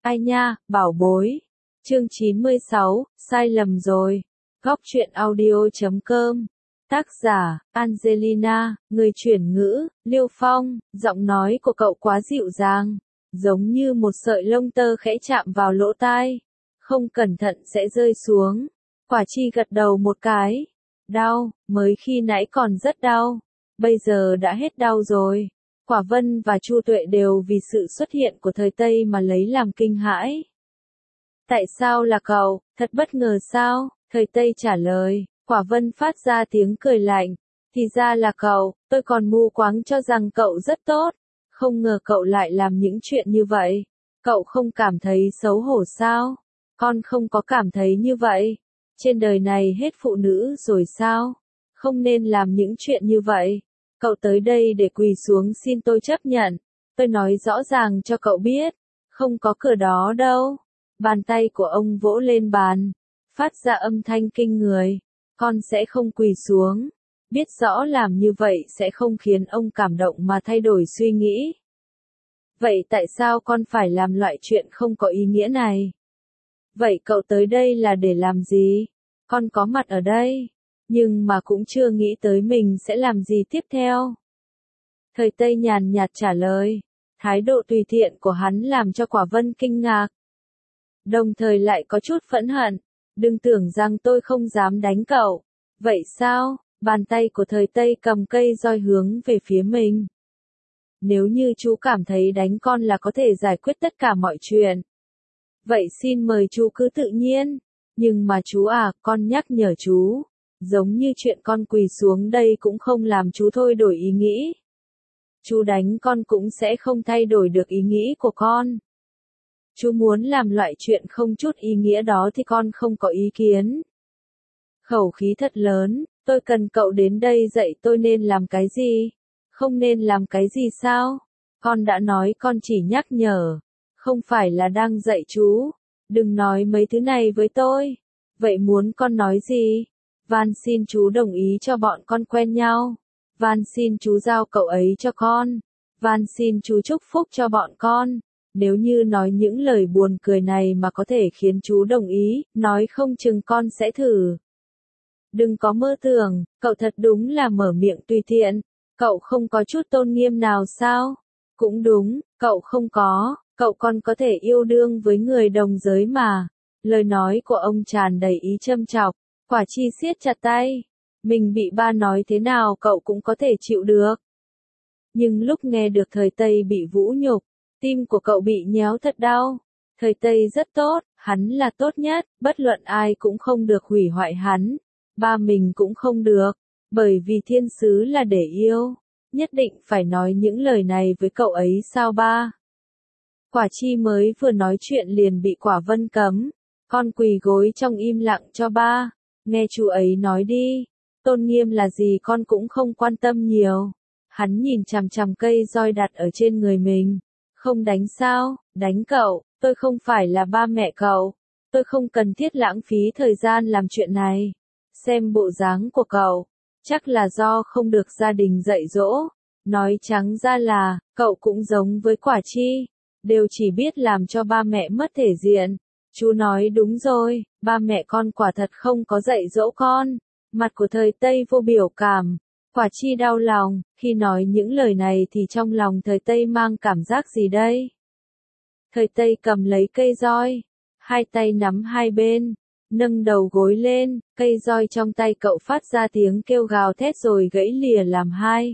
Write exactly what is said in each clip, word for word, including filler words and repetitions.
Ai nha, bảo bối. Chương chín mươi sáu, sai lầm rồi. Góc truyện audio chấm com. Tác giả, Angelina, người chuyển ngữ, Liêu Phong, giọng nói của cậu quá dịu dàng, giống như một sợi lông tơ khẽ chạm vào lỗ tai. Không cẩn thận sẽ rơi xuống. Quả Chi gật đầu một cái. Đau, mới khi nãy còn rất đau. Bây giờ đã hết đau rồi. Quả Vân và Chu Tuệ đều vì sự xuất hiện của thời Tây mà lấy làm kinh hãi. Tại sao là cậu, thật bất ngờ sao? Thời Tây trả lời. Quả Vân phát ra tiếng cười lạnh. Thì ra là cậu, tôi còn mù quáng cho rằng cậu rất tốt. Không ngờ cậu lại làm những chuyện như vậy. Cậu không cảm thấy xấu hổ sao? Con không có cảm thấy như vậy. Trên đời này hết phụ nữ rồi sao? Không nên làm những chuyện như vậy. Cậu tới đây để quỳ xuống xin tôi chấp nhận. Tôi nói rõ ràng cho cậu biết. Không có cửa đó đâu. Bàn tay của ông vỗ lên bàn. Phát ra âm thanh kinh người. Con sẽ không quỳ xuống. Biết rõ làm như vậy sẽ không khiến ông cảm động mà thay đổi suy nghĩ. Vậy tại sao con phải làm loại chuyện không có ý nghĩa này? Vậy cậu tới đây là để làm gì? Con có mặt ở đây. Nhưng mà cũng chưa nghĩ tới mình sẽ làm gì tiếp theo. Thời Tây nhàn nhạt trả lời. Thái độ tùy tiện của hắn làm cho Quả Vân kinh ngạc. Đồng thời lại có chút phẫn hận. Đừng tưởng rằng tôi không dám đánh cậu. Vậy sao? Bàn tay của thời Tây cầm cây roi hướng về phía mình. Nếu như chú cảm thấy đánh con là có thể giải quyết tất cả mọi chuyện. Vậy xin mời chú cứ tự nhiên. Nhưng mà chú à, con nhắc nhở chú. Giống như chuyện con quỳ xuống đây cũng không làm chú thôi đổi ý nghĩ. Chú đánh con cũng sẽ không thay đổi được ý nghĩ của con. Chú muốn làm loại chuyện không chút ý nghĩa đó thì con không có ý kiến. Khẩu khí thật lớn, tôi cần cậu đến đây dạy tôi nên làm cái gì? Không nên làm cái gì sao? Con đã nói con chỉ nhắc nhở. Không phải là đang dạy chú. Đừng nói mấy thứ này với tôi. Vậy muốn con nói gì? Van xin chú đồng ý cho bọn con quen nhau. Van xin chú giao cậu ấy cho con. Van xin chú chúc phúc cho bọn con. Nếu như nói những lời buồn cười này mà có thể khiến chú đồng ý, nói không chừng con sẽ thử. Đừng có mơ tưởng, cậu thật đúng là mở miệng tùy tiện. Cậu không có chút tôn nghiêm nào sao? Cũng đúng, cậu không có, cậu còn có thể yêu đương với người đồng giới mà. Lời nói của ông tràn đầy ý châm chọc. Quả Chi siết chặt tay. Mình bị ba nói thế nào cậu cũng có thể chịu được. Nhưng lúc nghe được thời Tây bị vũ nhục, tim của cậu bị nhéo thật đau. Thời Tây rất tốt, hắn là tốt nhất, bất luận ai cũng không được hủy hoại hắn. Ba mình cũng không được, bởi vì thiên sứ là để yêu. Nhất định phải nói những lời này với cậu ấy sao ba? Quả Chi mới vừa nói chuyện liền bị Quả Vân cấm. Con quỳ gối trong im lặng cho ba. Nghe chú ấy nói đi. Tôn nghiêm là gì con cũng không quan tâm nhiều. Hắn nhìn chằm chằm cây roi đặt ở trên người mình. Không đánh sao? Đánh cậu. Tôi không phải là ba mẹ cậu. Tôi không cần thiết lãng phí thời gian làm chuyện này. Xem bộ dáng của cậu. Chắc là do không được gia đình dạy dỗ. Nói trắng ra là, cậu cũng giống với Quả Chi. Đều chỉ biết làm cho ba mẹ mất thể diện. Chú nói đúng rồi, ba mẹ con quả thật không có dạy dỗ con. Mặt của thời Tây vô biểu cảm. Quả Chi đau lòng, khi nói những lời này thì trong lòng thời Tây mang cảm giác gì đây? Thời Tây cầm lấy cây roi. Hai tay nắm hai bên. Nâng đầu gối lên, cây roi trong tay cậu phát ra tiếng kêu gào thét rồi gãy lìa làm hai.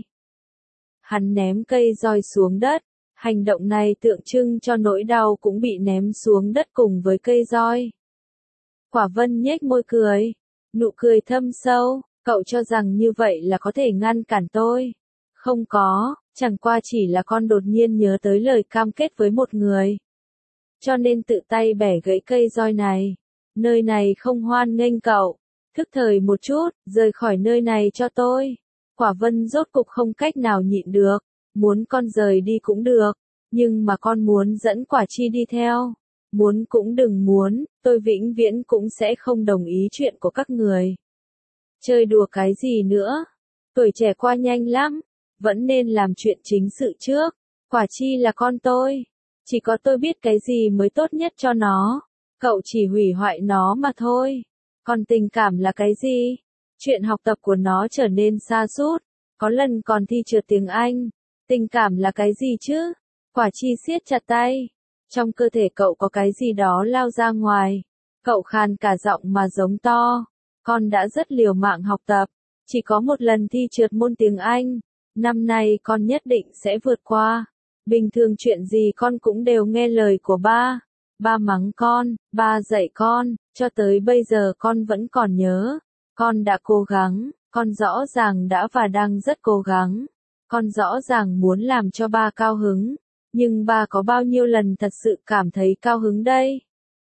Hắn ném cây roi xuống đất. Hành động này tượng trưng cho nỗi đau cũng bị ném xuống đất cùng với cây roi. Quả Vân nhếch môi cười. Nụ cười thâm sâu, cậu cho rằng như vậy là có thể ngăn cản tôi. Không có, chẳng qua chỉ là con đột nhiên nhớ tới lời cam kết với một người. Cho nên tự tay bẻ gãy cây roi này. Nơi này không hoan nghênh cậu. Thức thời một chút, rời khỏi nơi này cho tôi. Quả Vân rốt cục không cách nào nhịn được. Muốn con rời đi cũng được. Nhưng mà con muốn dẫn Quả Chi đi theo. Muốn cũng đừng muốn, tôi vĩnh viễn cũng sẽ không đồng ý chuyện của các người. Chơi đùa cái gì nữa? Tuổi trẻ qua nhanh lắm. Vẫn nên làm chuyện chính sự trước. Quả Chi là con tôi. Chỉ có tôi biết cái gì mới tốt nhất cho nó. Cậu chỉ hủy hoại nó mà thôi. Còn tình cảm là cái gì? Chuyện học tập của nó trở nên sa sút. Có lần còn thi trượt tiếng Anh. Tình cảm là cái gì chứ? Quả chi siết chặt tay. Trong cơ thể cậu có cái gì đó lao ra ngoài. Cậu khàn cả giọng mà giống to. Con đã rất liều mạng học tập. Chỉ có một lần thi trượt môn tiếng Anh. Năm nay con nhất định sẽ vượt qua. Bình thường chuyện gì con cũng đều nghe lời của ba. Ba mắng con, ba dạy con, cho tới bây giờ con vẫn còn nhớ. Con đã cố gắng, con rõ ràng đã và đang rất cố gắng. Con rõ ràng muốn làm cho ba cao hứng. Nhưng ba có bao nhiêu lần thật sự cảm thấy cao hứng đây?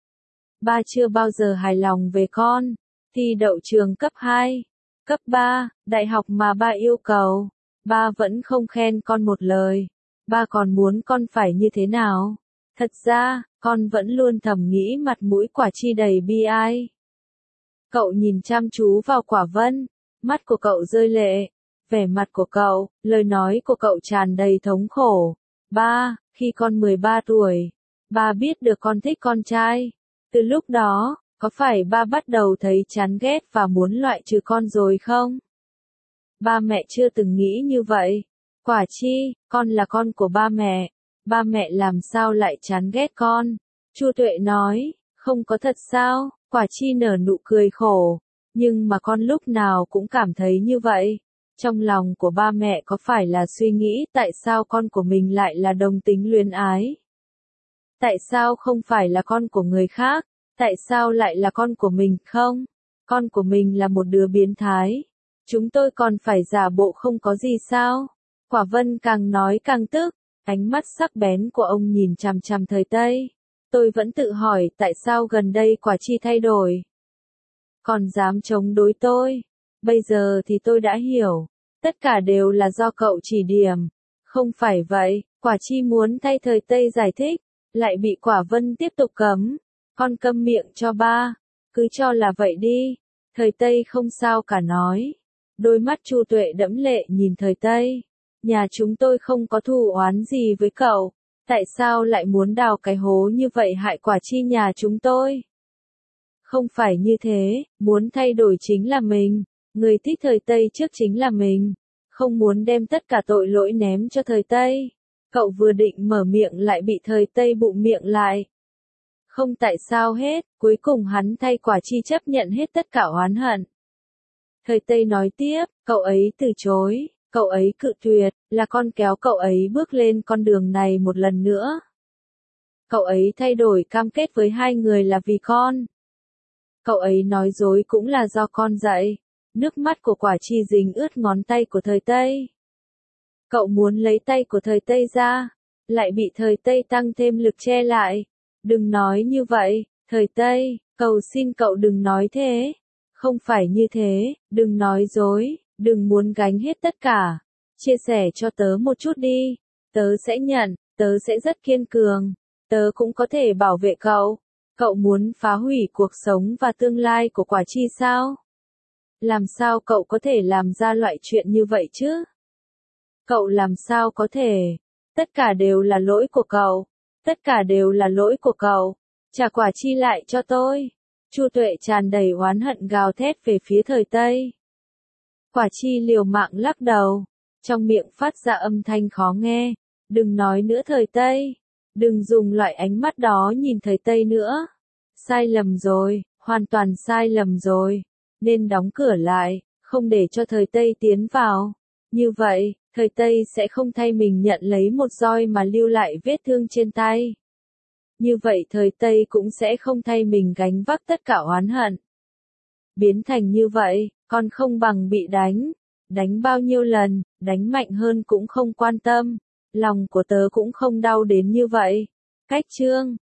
Ba chưa bao giờ hài lòng về con. Thi đậu trường cấp hai, cấp ba, đại học mà ba yêu cầu. Ba vẫn không khen con một lời. Ba còn muốn con phải như thế nào? Thật ra, con vẫn luôn thầm nghĩ mặt mũi Quả Chi đầy bi ai. Cậu nhìn chăm chú vào Quả Vân, mắt của cậu rơi lệ, vẻ mặt của cậu, lời nói của cậu tràn đầy thống khổ. Ba, khi con mười ba tuổi, ba biết được con thích con trai. Từ lúc đó, có phải ba bắt đầu thấy chán ghét và muốn loại trừ con rồi không? Ba mẹ chưa từng nghĩ như vậy. Quả Chi, con là con của ba mẹ. Ba mẹ làm sao lại chán ghét con? Chu Tuệ nói, không có thật sao? Quả Chi nở nụ cười khổ. Nhưng mà con lúc nào cũng cảm thấy như vậy. Trong lòng của ba mẹ có phải là suy nghĩ tại sao con của mình lại là đồng tính luyến ái? Tại sao không phải là con của người khác? Tại sao lại là con của mình không? Con của mình là một đứa biến thái. Chúng tôi còn phải giả bộ không có gì sao? Quả Vân càng nói càng tức. Ánh mắt sắc bén của ông nhìn chằm chằm Thời Tây. Tôi vẫn tự hỏi tại sao gần đây Quả Chi thay đổi. Còn dám chống đối tôi. Bây giờ thì tôi đã hiểu. Tất cả đều là do cậu chỉ điểm. Không phải vậy, Quả Chi muốn thay Thời Tây giải thích. Lại bị Quả Vân tiếp tục cấm. Con câm miệng cho ba. Cứ cho là vậy đi. Thời Tây không sao cả nói. Đôi mắt Chu Tuệ đẫm lệ nhìn Thời Tây. Nhà chúng tôi không có thù oán gì với cậu. Tại sao lại muốn đào cái hố như vậy hại Quả Chi nhà chúng tôi? Không phải như thế, muốn thay đổi chính là mình. Người thích Thời Tây trước chính là mình. Không muốn đem tất cả tội lỗi ném cho Thời Tây. Cậu vừa định mở miệng lại bị Thời Tây bụng miệng lại. Không tại sao hết, cuối cùng hắn thay Quả Chi chấp nhận hết tất cả oán hận. Thời Tây nói tiếp, cậu ấy từ chối. Cậu ấy cự tuyệt, là con kéo cậu ấy bước lên con đường này một lần nữa. Cậu ấy thay đổi cam kết với hai người là vì con. Cậu ấy nói dối cũng là do con dạy. Nước mắt của Quả Chi dính ướt ngón tay của Thời Tây. Cậu muốn lấy tay của Thời Tây ra, lại bị Thời Tây tăng thêm lực che lại. Đừng nói như vậy, Thời Tây, cầu xin cậu đừng nói thế. Không phải như thế, đừng nói dối. Đừng muốn gánh hết tất cả. Chia sẻ cho tớ một chút đi. Tớ sẽ nhận, tớ sẽ rất kiên cường. Tớ cũng có thể bảo vệ cậu. Cậu muốn phá hủy cuộc sống và tương lai của Quả Chi sao? Làm sao cậu có thể làm ra loại chuyện như vậy chứ? Cậu làm sao có thể? Tất cả đều là lỗi của cậu. Tất cả đều là lỗi của cậu. Trả Quả Chi lại cho tôi. Chu Tuệ tràn đầy oán hận gào thét về phía Thời Tây. Quả Chi liều mạng lắc đầu, trong miệng phát ra âm thanh khó nghe. Đừng nói nữa Thời Tây, đừng dùng loại ánh mắt đó nhìn Thời Tây nữa. Sai lầm rồi, hoàn toàn sai lầm rồi. Nên đóng cửa lại, không để cho Thời Tây tiến vào. Như vậy, Thời Tây sẽ không thay mình nhận lấy một roi mà lưu lại vết thương trên tay. Như vậy Thời Tây cũng sẽ không thay mình gánh vác tất cả oán hận. Biến thành như vậy, con không bằng bị đánh. Đánh bao nhiêu lần, đánh mạnh hơn cũng không quan tâm. Lòng của tớ cũng không đau đến như vậy. Cách chương